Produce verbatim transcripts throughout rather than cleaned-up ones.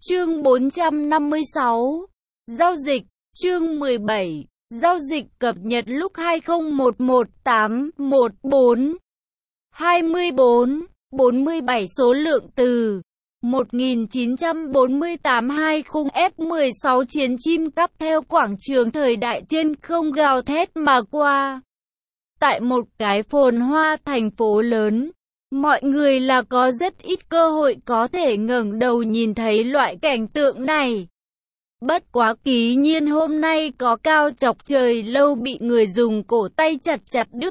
Chương bốn trăm năm mươi sáu. Giao dịch. Chương mười bảy. Giao dịch cập nhật lúc hai không một một tám một bốn. hai mươi bốn, bốn mươi bảy số lượng từ một nghìn chín trăm bốn mươi tám hai mươi F mười sáu chiến chim cắp theo quảng trường thời đại trên không gào thét mà qua. Tại một cái phồn hoa thành phố lớn, mọi người là có rất ít cơ hội có thể ngẩng đầu nhìn thấy loại cảnh tượng này. Bất quá kỳ nhiên hôm nay có cao chọc trời lâu bị người dùng cổ tay chặt chặt đứt.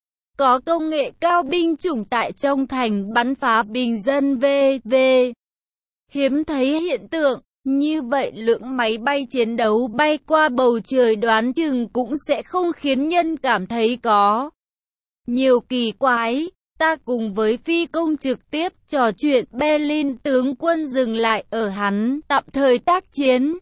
Có công nghệ cao binh chủng tại trong thành bắn phá bình dân vê vê. Hiếm thấy hiện tượng như vậy, lượng máy bay chiến đấu bay qua bầu trời đoán chừng cũng sẽ không khiến nhân cảm thấy có nhiều kỳ quái. Ta cùng với phi công trực tiếp trò chuyện, Berlin tướng quân dừng lại ở hắn tạm thời tác chiến.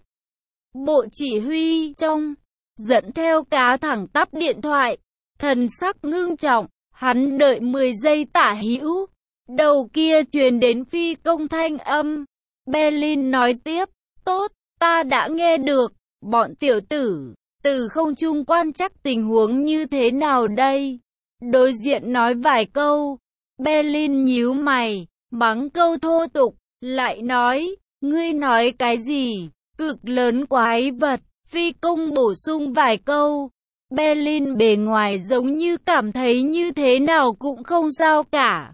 Bộ chỉ huy trong dẫn theo cá thẳng tắp điện thoại, thần sắc ngưng trọng, hắn đợi mười giây tả hữu. Đầu kia truyền đến phi công thanh âm. Berlin nói tiếp, tốt, ta đã nghe được, bọn tiểu tử, từ không trung quan trắc tình huống như thế nào đây? Đối diện nói vài câu, Berlin nhíu mày, mắng câu thô tục, lại nói, ngươi nói cái gì, cực lớn quái vật, phi công bổ sung vài câu. Berlin bề ngoài giống như cảm thấy như thế nào cũng không sao cả.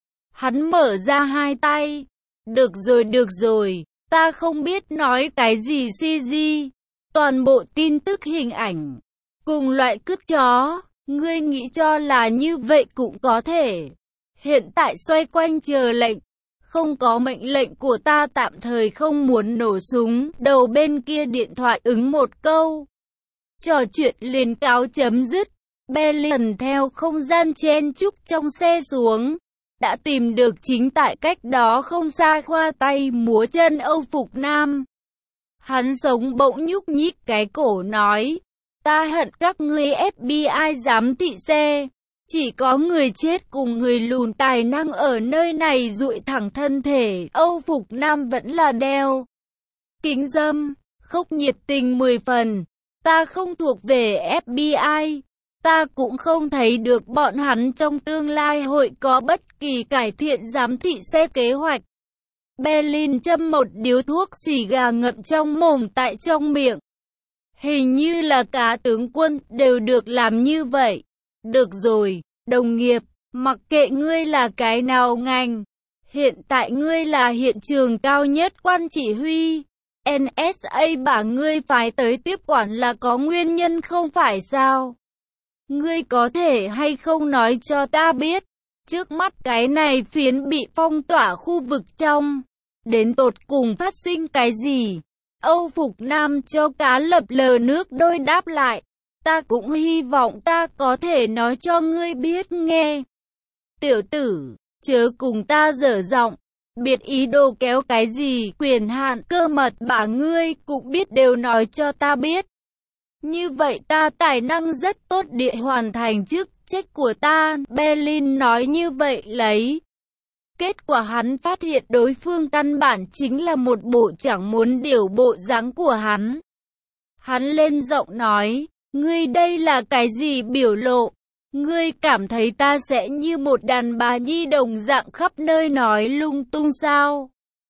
Hắn mở ra hai tay, được rồi được rồi, ta không biết nói cái gì xê giê, toàn bộ tin tức hình ảnh, cùng loại cứt chó. Ngươi nghĩ cho là như vậy cũng có thể. Hiện tại xoay quanh chờ lệnh. Không có mệnh lệnh của ta tạm thời không muốn nổ súng. Đầu bên kia điện thoại ứng một câu. Trò chuyện liền cáo chấm dứt. Berlin theo không gian chen chúc trong xe xuống. Đã tìm được chính tại cách đó không xa khoa tay múa chân Âu Phục Nam. Hắn sống bỗng nhúc nhích cái cổ nói. Ta hận các ngươi ép bê i giám thị xe. Chỉ có người chết cùng người lùn tài năng ở nơi này dụi thẳng thân thể. Âu Phục Nam vẫn là đeo kính râm, khốc nhiệt tình mười phần. Ta không thuộc về ép bê i. Ta cũng không thấy được bọn hắn trong tương lai hội có bất kỳ cải thiện giám thị xe kế hoạch. Berlin châm một điếu thuốc xì gà ngậm trong mồm tại trong miệng. Hình như là cả tướng quân đều được làm như vậy. Được rồi, đồng nghiệp, mặc kệ ngươi là cái nào ngành. Hiện tại ngươi là hiện trường cao nhất quan chỉ huy. en ét a bảo ngươi phải tới tiếp quản là có nguyên nhân không phải sao? Ngươi có thể hay không nói cho ta biết, trước mắt cái này phiến bị phong tỏa khu vực trong, đến tột cùng phát sinh cái gì? Âu Phục Nam cho cá lập lờ nước đôi đáp lại. Ta cũng hy vọng ta có thể nói cho ngươi biết nghe. Tiểu tử, chớ cùng ta dở giọng, biệt ý đồ kéo cái gì, quyền hạn, cơ mật bả ngươi cũng biết đều nói cho ta biết. Như vậy ta tài năng rất tốt địa hoàn thành chức trách của ta. Berlin nói như vậy lấy. Kết quả hắn phát hiện đối phương căn bản chính là một bộ chẳng muốn điều bộ dáng của hắn. Hắn lên giọng nói, ngươi đây là cái gì biểu lộ? Ngươi cảm thấy ta sẽ như một đàn bà nhi đồng dạng khắp nơi nói lung tung sao?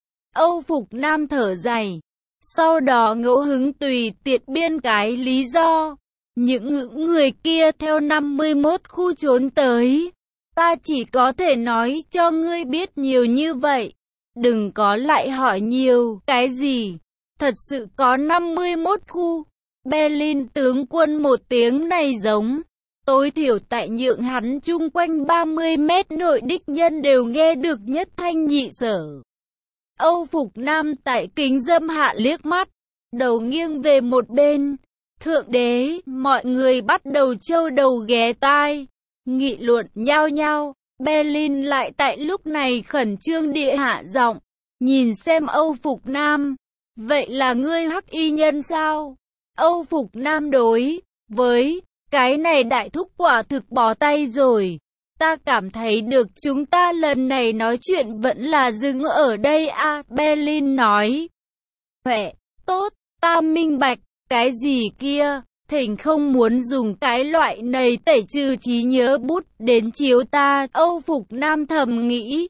Âu Phục Nam thở dài, sau đó ngẫu hứng tùy tiện biên cái lý do. Những người kia theo năm mươi mốt khu trốn tới. Ta chỉ có thể nói cho ngươi biết nhiều như vậy. Đừng có lại hỏi nhiều, cái gì? Thật sự có năm mươi mốt khu. Berlin tướng quân một tiếng này giống. Tối thiểu tại nhượng hắn chung quanh ba mươi mét nội đích nhân đều nghe được nhất thanh nhị sở. Âu Phục Nam tại kính dâm hạ liếc mắt. Đầu nghiêng về một bên. Thượng đế, mọi người bắt đầu trâu đầu ghé tai. Nghị luận nhao nhao. Berlin lại tại lúc này khẩn trương địa hạ giọng, nhìn xem Âu Phục Nam. Vậy là ngươi hắc y nhân sao? Âu Phục Nam đối với cái này đại thúc quả thực bó tay rồi. Ta cảm thấy được chúng ta lần này nói chuyện vẫn là dừng ở đây a. Berlin nói, Huệ, tốt, ta minh bạch, cái gì kia, thỉnh không muốn dùng cái loại này tẩy trừ trí nhớ bút đến chiếu ta, Âu Phục Nam thầm nghĩ.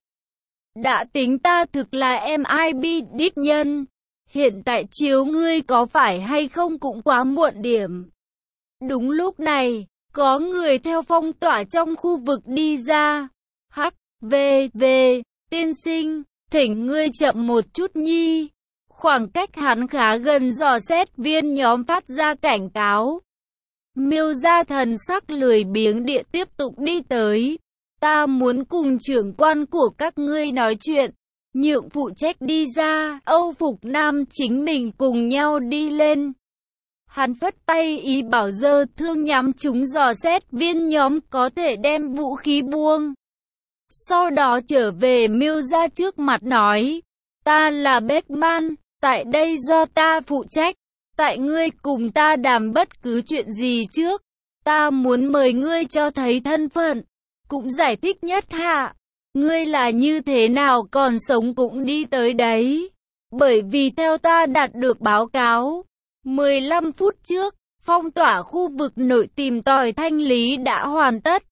Đã tính ta thực là em i bê đích nhân, hiện tại chiếu ngươi có phải hay không cũng quá muộn điểm. Đúng lúc này, có người theo phong tỏa trong khu vực đi ra. Hắc, vê, vê, tiên sinh, thỉnh ngươi chậm một chút nhi. Khoảng cách hắn khá gần, dò xét viên nhóm phát ra cảnh cáo. Miêu gia thần sắc lười biếng địa tiếp tục đi tới. Ta muốn cùng trưởng quan của các ngươi nói chuyện. Nhượng phụ trách đi ra, Âu Phục Nam chính mình cùng nhau đi lên. Hắn phất tay ý bảo dơ thương nhắm chúng dò xét viên nhóm có thể đem vũ khí buông. Sau đó trở về Miêu gia trước mặt nói. Ta là Beckman, tại đây do ta phụ trách. Tại ngươi cùng ta đàm bất cứ chuyện gì trước. Ta muốn mời ngươi cho thấy thân phận. Cũng giải thích nhất hạ. Ngươi là như thế nào còn sống cũng đi tới đấy. Bởi vì theo ta đạt được báo cáo, mười lăm phút trước, phong tỏa khu vực nội tìm tòi thanh lý đã hoàn tất.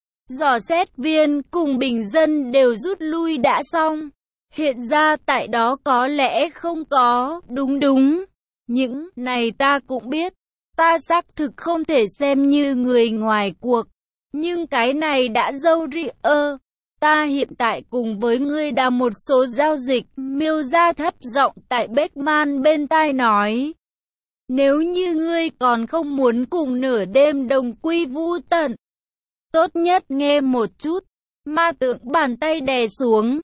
Dò xét viên cùng bình dân đều rút lui đã xong. Hiện ra tại đó có lẽ không có, đúng đúng. Những này ta cũng biết. Ta xác thực không thể xem như người ngoài cuộc. Nhưng cái này đã dâu ri ơ. Ta hiện tại cùng với ngươi đã một số giao dịch. Miêu gia thấp giọng tại Beckman bên tai nói. Nếu như ngươi còn không muốn cùng nửa đêm đồng quy vu tận, tốt nhất nghe một chút. Ma tượng bàn tay đè xuống.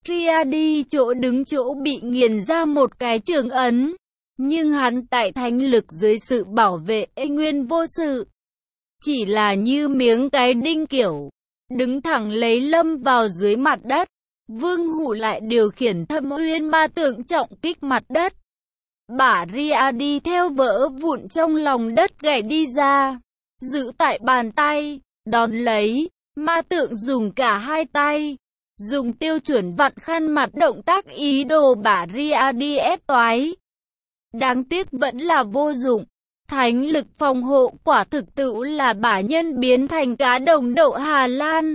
Triadi chỗ đứng chỗ bị nghiền ra một cái trường ấn. Nhưng hắn tại thánh lực dưới sự bảo vệ ê nguyên vô sự. Chỉ là như miếng cái đinh kiểu. Đứng thẳng lấy lâm vào dưới mặt đất. Vương Hủ lại điều khiển Thâm Uyên ma tượng trọng kích mặt đất. Bả Riadi theo vỡ vụn trong lòng đất gãy đi ra. Giữ tại bàn tay. Đón lấy. Ma tượng dùng cả hai tay. Dùng tiêu chuẩn vặn khăn mặt động tác ý đồ bả Riadi ép toái. Đáng tiếc vẫn là vô dụng. Thánh lực phòng hộ quả thực tự là bả nhân biến thành cá đồng đậu Hà Lan.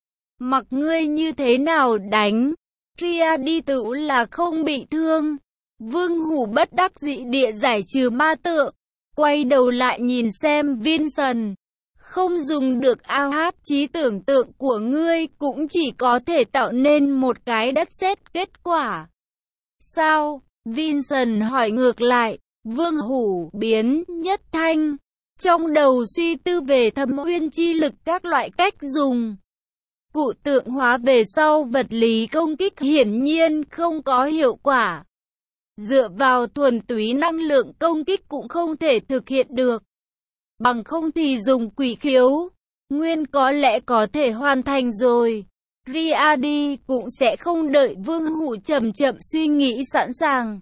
Mặc ngươi như thế nào đánh, Triadi tự là không bị thương. Vương Hủ bất đắc dĩ địa giải trừ ma tượng. Quay đầu lại nhìn xem Vincent. Không dùng ao áp trí tưởng tượng của ngươi cũng chỉ có thể tạo nên một cái đất sét kết quả. Sao? Vincent hỏi ngược lại. Vương Hủ biến nhất thanh. Trong đầu suy tư về Thâm Uyên chi lực các loại cách dùng. Cụ tượng hóa về sau vật lý công kích hiển nhiên không có hiệu quả. Dựa vào thuần túy năng lượng công kích cũng không thể thực hiện được. Bằng không thì dùng quỷ khiếu. Nguyên có lẽ có thể hoàn thành rồi. Riadi cũng sẽ không đợi Vương Hủ chậm chậm suy nghĩ sẵn sàng.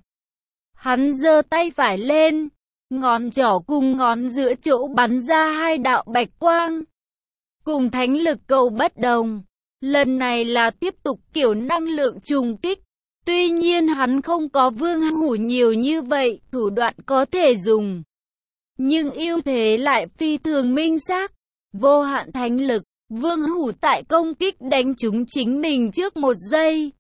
Hắn giơ tay phải lên, ngón trỏ cùng ngón giữa chỗ bắn ra hai đạo bạch quang. Cùng thánh lực cầu bất đồng, lần này là tiếp tục kiểu năng lượng trùng kích. Tuy nhiên hắn không có Vương Hủ nhiều như vậy, thủ đoạn có thể dùng. Nhưng ưu thế lại phi thường minh xác, vô hạn thánh lực, Vương Hủ tại công kích đánh trúng chính mình trước một giây.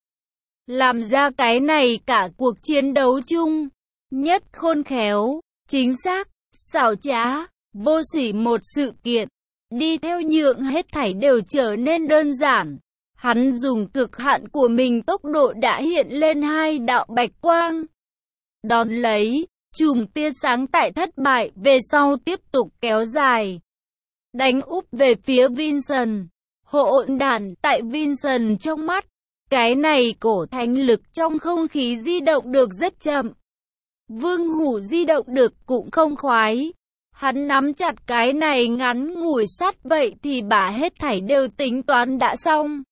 Làm ra cái này cả cuộc chiến đấu chung, nhất khôn khéo, chính xác, xảo trá, vô sỉ một sự kiện, đi theo nhượng hết thảy đều trở nên đơn giản. Hắn dùng cực hạn của mình tốc độ đã hiện lên hai đạo bạch quang. Đón lấy, chùm tia sáng tại thất bại về sau tiếp tục kéo dài. Đánh úp về phía Vincent. Hỗn đản tại Vincent trong mắt. Cái này cổ thánh lực trong không khí di động được rất chậm. Vương Hủ di động được cũng không khoái. Hắn nắm chặt cái này ngắn ngủi sắt vậy thì bả hết thảy đều tính toán đã xong.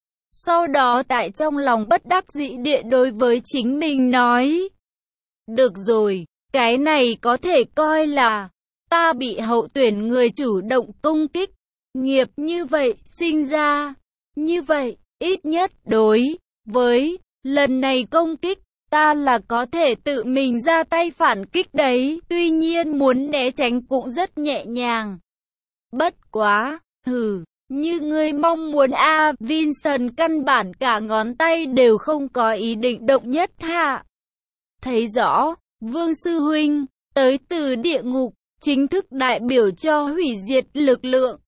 Sau đó tại trong lòng bất đắc dĩ địa đối với chính mình nói. Được rồi, cái này có thể coi là ta bị hậu tuyển người chủ động công kích. Nghiệp như vậy sinh ra. Như vậy, ít nhất đối với lần này công kích, ta là có thể tự mình ra tay phản kích đấy, tuy nhiên muốn né tránh cũng rất nhẹ nhàng. Bất quá, hừ, như ngươi mong muốn a à, Vincent căn bản cả ngón tay đều không có ý định động nhất hạ. Thấy rõ, Vương Sư Huynh, tới từ địa ngục, chính thức đại biểu cho hủy diệt lực lượng.